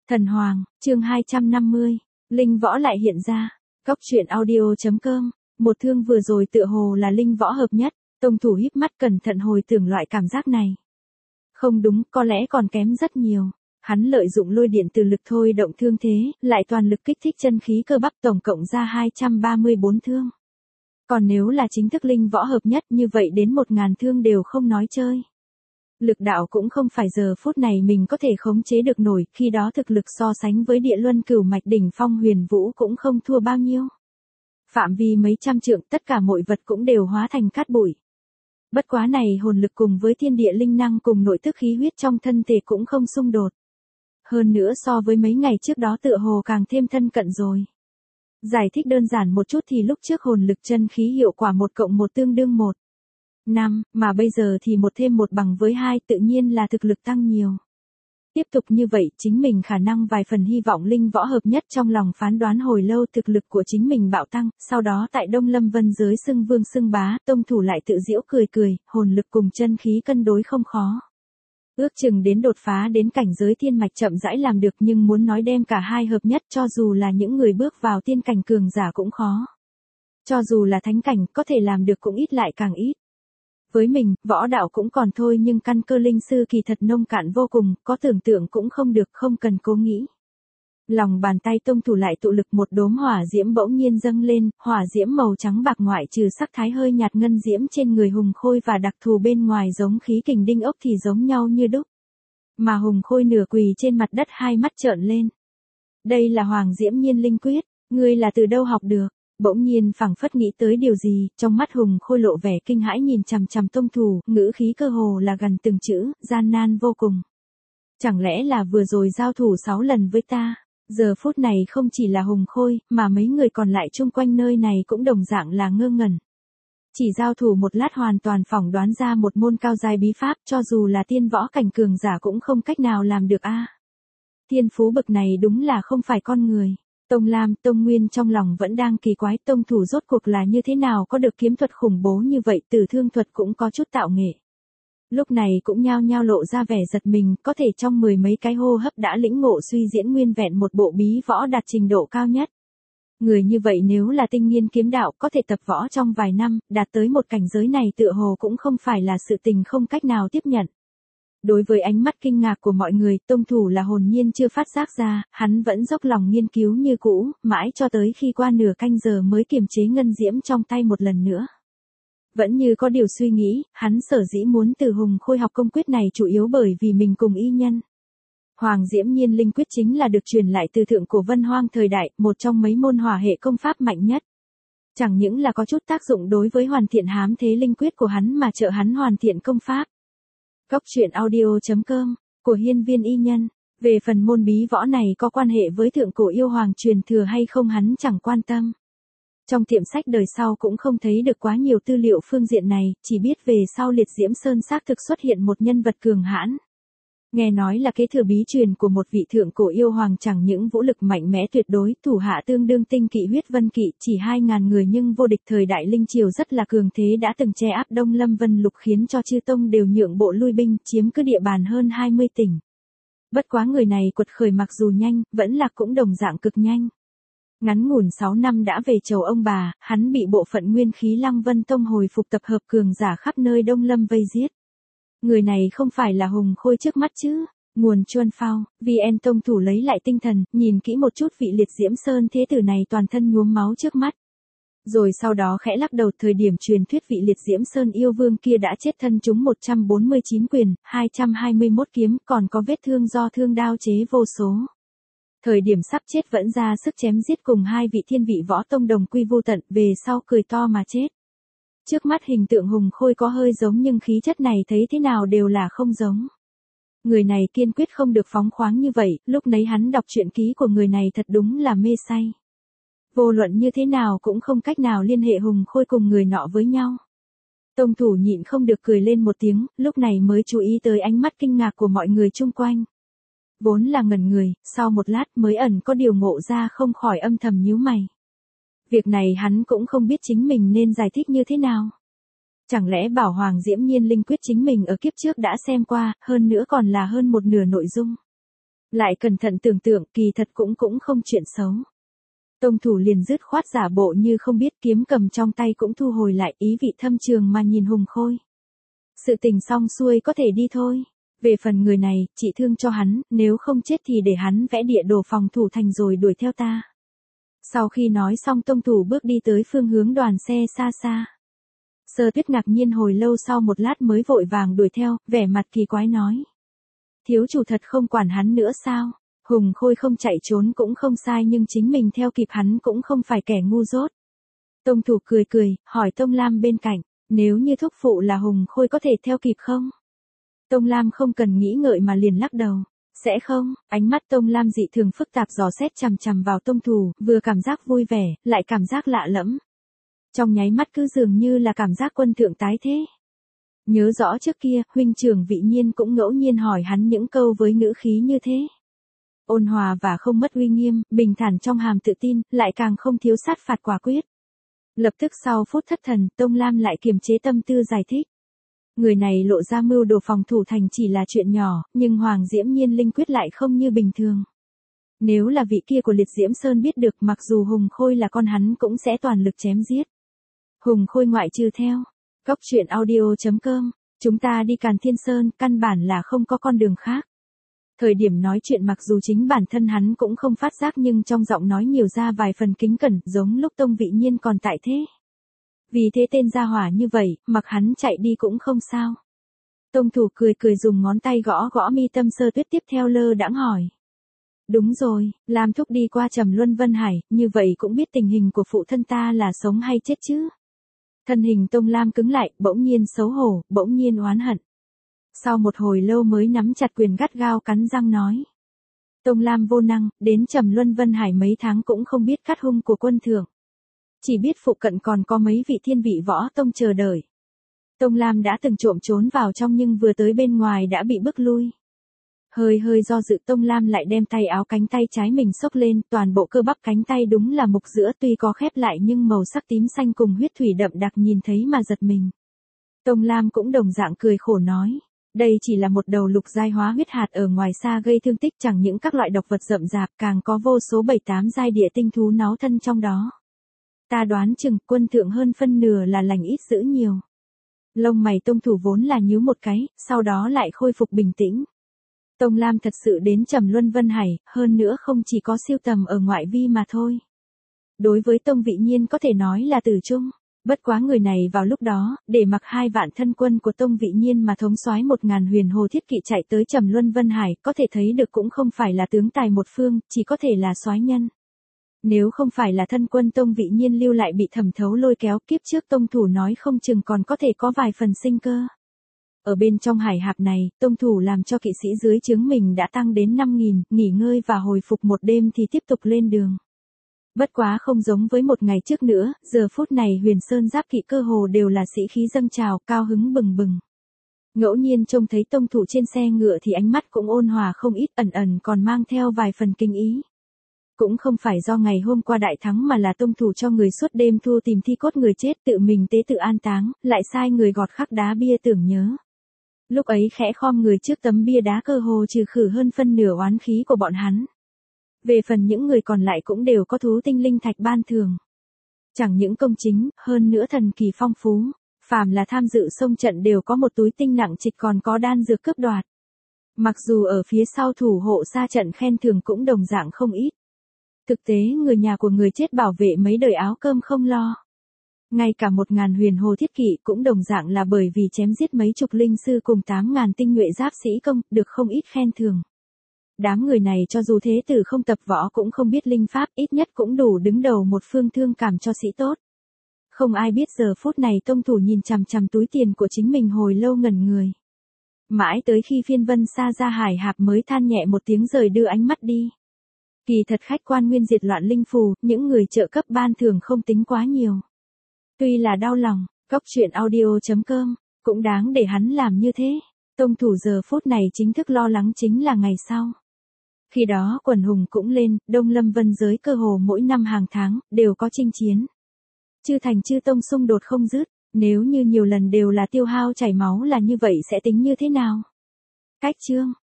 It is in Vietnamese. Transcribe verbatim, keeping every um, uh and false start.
Thần Hoàng, chương hai trăm năm mươi, Linh Võ lại hiện ra. Cóc truyện audio.com, một thương vừa rồi tựa hồ là Linh Võ hợp nhất, tông thủ híp mắt cẩn thận hồi tưởng loại cảm giác này. Không đúng, có lẽ còn kém rất nhiều. Hắn lợi dụng lôi điện từ lực thôi động thương thế, lại toàn lực kích thích chân khí cơ bắp tổng cộng ra hai trăm ba mươi bốn thương. Còn nếu là chính thức Linh Võ hợp nhất như vậy đến một ngàn thương đều không nói chơi. Lực đạo cũng không phải giờ phút này mình có thể khống chế được nổi, khi đó thực lực so sánh với địa luân cửu mạch đỉnh phong huyền vũ cũng không thua bao nhiêu. Phạm vi mấy trăm trượng tất cả mọi vật cũng đều hóa thành cát bụi. Bất quá này hồn lực cùng với thiên địa linh năng cùng nội tức khí huyết trong thân thể cũng không xung đột. Hơn nữa so với mấy ngày trước đó tựa hồ càng thêm thân cận rồi. Giải thích đơn giản một chút thì lúc trước hồn lực chân khí hiệu quả một cộng một tương đương một. năm, mà bây giờ thì một thêm một bằng với hai, tự nhiên là thực lực tăng nhiều. Tiếp tục như vậy, chính mình khả năng vài phần hy vọng Linh Võ hợp nhất trong lòng phán đoán hồi lâu thực lực của chính mình bạo tăng, sau đó tại Đông Lâm Vân giới xưng vương xưng bá, tông thủ lại tự giễu cười cười, hồn lực cùng chân khí cân đối không khó. Ước chừng đến đột phá đến cảnh giới thiên mạch chậm rãi làm được, nhưng muốn nói đem cả hai hợp nhất cho dù là những người bước vào tiên cảnh cường giả cũng khó. Cho dù là thánh cảnh có thể làm được cũng ít lại càng ít. Với mình, võ đạo cũng còn thôi nhưng căn cơ linh sư kỳ thật nông cạn vô cùng, có tưởng tượng cũng không được, không cần cố nghĩ. Lòng bàn tay tông thủ lại tụ lực, một đốm hỏa diễm bỗng nhiên dâng lên, hỏa diễm màu trắng bạc ngoại trừ sắc thái hơi nhạt ngân diễm trên người Hùng Khôi và đặc thù bên ngoài giống khí kình đinh ốc thì giống nhau như đúc. Mà Hùng Khôi nửa quỳ trên mặt đất hai mắt trợn lên. Đây là Hoàng Diễm Nhiên Linh Quyết, ngươi là từ đâu học được? Bỗng nhiên phảng phất nghĩ tới điều gì, trong mắt Hùng Khôi lộ vẻ kinh hãi nhìn chằm chằm tông thủ, ngữ khí cơ hồ là gần từng chữ, gian nan vô cùng. Chẳng lẽ là vừa rồi giao thủ sáu lần với ta? Giờ phút này không chỉ là Hùng Khôi, mà mấy người còn lại chung quanh nơi này cũng đồng dạng là ngơ ngẩn. Chỉ giao thủ một lát hoàn toàn phỏng đoán ra một môn cao giai bí pháp, cho dù là tiên võ cảnh cường giả cũng không cách nào làm được a. Thiên phú bậc này đúng là không phải con người. Tông Lam, Tông Nguyên trong lòng vẫn đang kỳ quái tông thủ rốt cuộc là như thế nào có được kiếm thuật khủng bố như vậy, tử thương thuật cũng có chút tạo nghệ. Lúc này cũng nhao nhao lộ ra vẻ giật mình, có thể trong mười mấy cái hô hấp đã lĩnh ngộ suy diễn nguyên vẹn một bộ bí võ đạt trình độ cao nhất. Người như vậy nếu là tinh nghiên kiếm đạo có thể tập võ trong vài năm, đạt tới một cảnh giới này tựa hồ cũng không phải là sự tình không cách nào tiếp nhận. Đối với ánh mắt kinh ngạc của mọi người, tông thủ là hồn nhiên chưa phát giác ra, hắn vẫn dốc lòng nghiên cứu như cũ, mãi cho tới khi qua nửa canh giờ mới kiềm chế ngân diễm trong tay một lần nữa. Vẫn như có điều suy nghĩ, hắn sở dĩ muốn từ Hùng Khôi học công quyết này chủ yếu bởi vì mình cùng y nhân. Hoàng Diễm Nhiên Linh Quyết chính là được truyền lại từ thượng cổ Vân Hoang thời đại, một trong mấy môn hỏa hệ công pháp mạnh nhất. Chẳng những là có chút tác dụng đối với hoàn thiện hám thế linh quyết của hắn mà trợ hắn hoàn thiện công pháp. Cóc truyện audio.com, của hiên viên y nhân. Về phần môn bí võ này có quan hệ với thượng cổ yêu hoàng truyền thừa hay không hắn chẳng quan tâm. Trong tiệm sách đời sau cũng không thấy được quá nhiều tư liệu phương diện này, chỉ biết về sau Liệt Diễm Sơn xác thực xuất hiện một nhân vật cường hãn. Nghe nói là kế thừa bí truyền của một vị thượng cổ yêu hoàng, chẳng những vũ lực mạnh mẽ tuyệt đối, thủ hạ tương đương tinh kỵ huyết vân kỵ, chỉ hai ngàn người nhưng vô địch, thời đại linh triều rất là cường thế, đã từng che áp Đông Lâm Vân Lục khiến cho chư tông đều nhượng bộ lui binh, chiếm cứ địa bàn hơn hai mươi tỉnh. Bất quá người này quật khởi mặc dù nhanh, vẫn là cũng đồng dạng cực nhanh. Ngắn ngủn sáu năm đã về chầu ông bà, hắn bị bộ phận nguyên khí Lăng Vân Tông hồi phục tập hợp cường giả khắp nơi Đông Lâm vây giết. Người này không phải là Hùng Khôi trước mắt chứ? Nguồn Chuân Phao, vê en tông thủ lấy lại tinh thần, nhìn kỹ một chút vị Liệt Diễm Sơn thế tử này toàn thân nhuốm máu trước mắt. Rồi sau đó khẽ lắc đầu, thời điểm truyền thuyết vị Liệt Diễm Sơn yêu vương kia đã chết thân trúng một trăm bốn mươi chín quyền, hai trăm hai mươi mốt kiếm, còn có vết thương do thương đao chế vô số. Thời điểm sắp chết vẫn ra sức chém giết cùng hai vị thiên vị võ tông đồng quy vô tận, về sau cười to mà chết. Trước mắt hình tượng Hùng Khôi có hơi giống nhưng khí chất này thấy thế nào đều là không giống. Người này kiên quyết không được phóng khoáng như vậy, lúc nấy hắn đọc truyện ký của người này thật đúng là mê say. Vô luận như thế nào cũng không cách nào liên hệ Hùng Khôi cùng người nọ với nhau. Tông thủ nhịn không được cười lên một tiếng, lúc này mới chú ý tới ánh mắt kinh ngạc của mọi người chung quanh. Vốn là ngẩn người, sau một lát mới ẩn có điều ngộ ra, không khỏi âm thầm nhíu mày. Việc này hắn cũng không biết chính mình nên giải thích như thế nào. Chẳng lẽ bảo Hoàng Diễm Nhiên Linh Quyết chính mình ở kiếp trước đã xem qua, hơn nữa còn là hơn một nửa nội dung. Lại cẩn thận tưởng tượng, kỳ thật cũng cũng không chuyện xấu. Tông thủ liền dứt khoát giả bộ như không biết, kiếm cầm trong tay cũng thu hồi lại, ý vị thâm trường mà nhìn Hùng Khôi. Sự tình xong xuôi có thể đi thôi. Về phần người này, chị thương cho hắn, nếu không chết thì để hắn vẽ địa đồ phòng thủ thành rồi đuổi theo ta. Sau khi nói xong, tông thủ bước đi tới phương hướng đoàn xe xa xa. Sơ Tuyết ngạc nhiên hồi lâu sau một lát mới vội vàng đuổi theo, vẻ mặt kỳ quái nói. Thiếu chủ thật không quản hắn nữa sao? Hùng Khôi không chạy trốn cũng không sai, nhưng chính mình theo kịp hắn cũng không phải kẻ ngu dốt. Tông thủ cười cười, hỏi Tông Lam bên cạnh, nếu như thúc phụ là Hùng Khôi có thể theo kịp không? Tông Lam không cần nghĩ ngợi mà liền lắc đầu. Sẽ không. Ánh mắt Tông Lam dị thường phức tạp dò xét chằm chằm vào tông thủ, vừa cảm giác vui vẻ, lại cảm giác lạ lẫm. Trong nháy mắt cứ dường như là cảm giác quân thượng tái thế. Nhớ rõ trước kia, huynh trưởng Vị Nhiên cũng ngẫu nhiên hỏi hắn những câu với ngữ khí như thế. Ôn hòa và không mất uy nghiêm, bình thản trong hàm tự tin, lại càng không thiếu sát phạt quả quyết. Lập tức sau phút thất thần, Tông Lam lại kiềm chế tâm tư giải thích. Người này lộ ra mưu đồ phòng thủ thành chỉ là chuyện nhỏ, nhưng Hoàng Diễm Nhiên linh quyết lại không như bình thường. Nếu là vị kia của Liệt Diễm Sơn biết được, mặc dù Hùng Khôi là con hắn cũng sẽ toàn lực chém giết. Hùng Khôi ngoại trừ theo. Cóc truyện audio chấm com, chúng ta đi Càn Thiên Sơn, căn bản là không có con đường khác. Thời điểm nói chuyện mặc dù chính bản thân hắn cũng không phát giác, nhưng trong giọng nói nhiều ra vài phần kính cẩn, giống lúc Tông Vị Nhiên còn tại thế. Vì thế tên gia hỏa như vậy, mặc hắn chạy đi cũng không sao. Tông thủ cười cười dùng ngón tay gõ gõ mi tâm Sơ Tuyết, tiếp theo lơ đãng hỏi. Đúng rồi, Lam thúc đi qua Trầm Luân Vân Hải, như vậy cũng biết tình hình của phụ thân ta là sống hay chết chứ. Thân hình Tông Lam cứng lại, bỗng nhiên xấu hổ, bỗng nhiên oán hận. Sau một hồi lâu mới nắm chặt quyền gắt gao cắn răng nói. Tông Lam vô năng, đến Trầm Luân Vân Hải mấy tháng cũng không biết cắt hung của quân thượng. Chỉ biết phụ cận còn có mấy vị thiên vị võ tông chờ đợi. Tông Lam đã từng trộm trốn vào trong nhưng vừa tới bên ngoài đã bị bức lui. Hơi hơi do dự, Tông Lam lại đem tay áo cánh tay trái mình xốc lên, toàn bộ cơ bắp cánh tay đúng là mục giữa, tuy có khép lại nhưng màu sắc tím xanh cùng huyết thủy đậm đặc nhìn thấy mà giật mình. Tông Lam cũng đồng dạng cười khổ nói. Đây chỉ là một đầu lục giai hóa huyết hạt ở ngoài xa gây thương tích, chẳng những các loại độc vật rậm rạp, càng có vô số bảy tám giai địa tinh thú náo thân trong đó. Ta đoán chừng quân thượng hơn phân nửa là lành ít dữ nhiều. Lông mày tông thủ vốn là nhíu một cái, sau đó lại khôi phục bình tĩnh. Tông Lam thật sự đến Trầm Luân Vân Hải, hơn nữa không chỉ có siêu tầm ở ngoại vi mà thôi. Đối với Tông Vị Nhiên có thể nói là tử trung. Bất quá người này vào lúc đó, để mặc hai vạn thân quân của Tông Vị Nhiên mà thống soái một ngàn huyền hồ thiết kỵ chạy tới Trầm Luân Vân Hải, có thể thấy được cũng không phải là tướng tài một phương, chỉ có thể là soái nhân. Nếu không phải là thân quân Tông Vị Nhiên lưu lại bị thẩm thấu lôi kéo, kiếp trước tông thủ nói không chừng còn có thể có vài phần sinh cơ. Ở bên trong hải hạp này, tông thủ làm cho kỵ sĩ dưới trướng mình đã tăng đến năm nghìn, nghỉ ngơi và hồi phục một đêm thì tiếp tục lên đường. Bất quá không giống với một ngày trước nữa, giờ phút này Huyền Sơn giáp kỵ cơ hồ đều là sĩ khí dâng trào, cao hứng bừng bừng. Ngẫu nhiên trông thấy tông thủ trên xe ngựa thì ánh mắt cũng ôn hòa không ít, ẩn ẩn còn mang theo vài phần kinh ý. Cũng không phải do ngày hôm qua đại thắng mà là tông thủ cho người suốt đêm thu tìm thi cốt người chết, tự mình tế tự an táng, lại sai người gọt khắc đá bia tưởng nhớ. Lúc ấy khẽ khom người trước tấm bia đá cơ hồ trừ khử hơn phân nửa oán khí của bọn hắn. Về phần những người còn lại cũng đều có thú tinh linh thạch ban thưởng. Chẳng những công chính, hơn nữa thần kỳ phong phú, phàm là tham dự xông trận đều có một túi tinh nặng trịch, còn có đan dược cướp đoạt. Mặc dù ở phía sau thủ hộ xa trận khen thưởng cũng đồng dạng không ít. Thực tế người nhà của người chết bảo vệ mấy đời áo cơm không lo. Ngay cả một ngàn huyền hồ thiết kỵ cũng đồng dạng là bởi vì chém giết mấy chục linh sư cùng tám ngàn tinh nhuệ giáp sĩ công, được không ít khen thưởng. Đám người này cho dù thế tử không tập võ cũng không biết linh pháp, ít nhất cũng đủ đứng đầu một phương thương cảm cho sĩ tốt. Không ai biết giờ phút này tông thủ nhìn chằm chằm túi tiền của chính mình hồi lâu ngẩn người. Mãi tới khi phiên vân xa ra hải hạp mới than nhẹ một tiếng rời đưa ánh mắt đi. Kỳ thật khách quan nguyên diệt loạn linh phù, những người trợ cấp ban thưởng không tính quá nhiều. Tuy là đau lòng, cóc truyện audio chấm com, cũng đáng để hắn làm như thế. Tông thủ giờ phút này chính thức lo lắng chính là ngày sau. Khi đó quần hùng cũng lên, Đông Lâm Vân giới cơ hồ mỗi năm hàng tháng, đều có chinh chiến. Chư thành chư tông xung đột không dứt, nếu như nhiều lần đều là tiêu hao chảy máu là như vậy sẽ tính như thế nào? Cách chương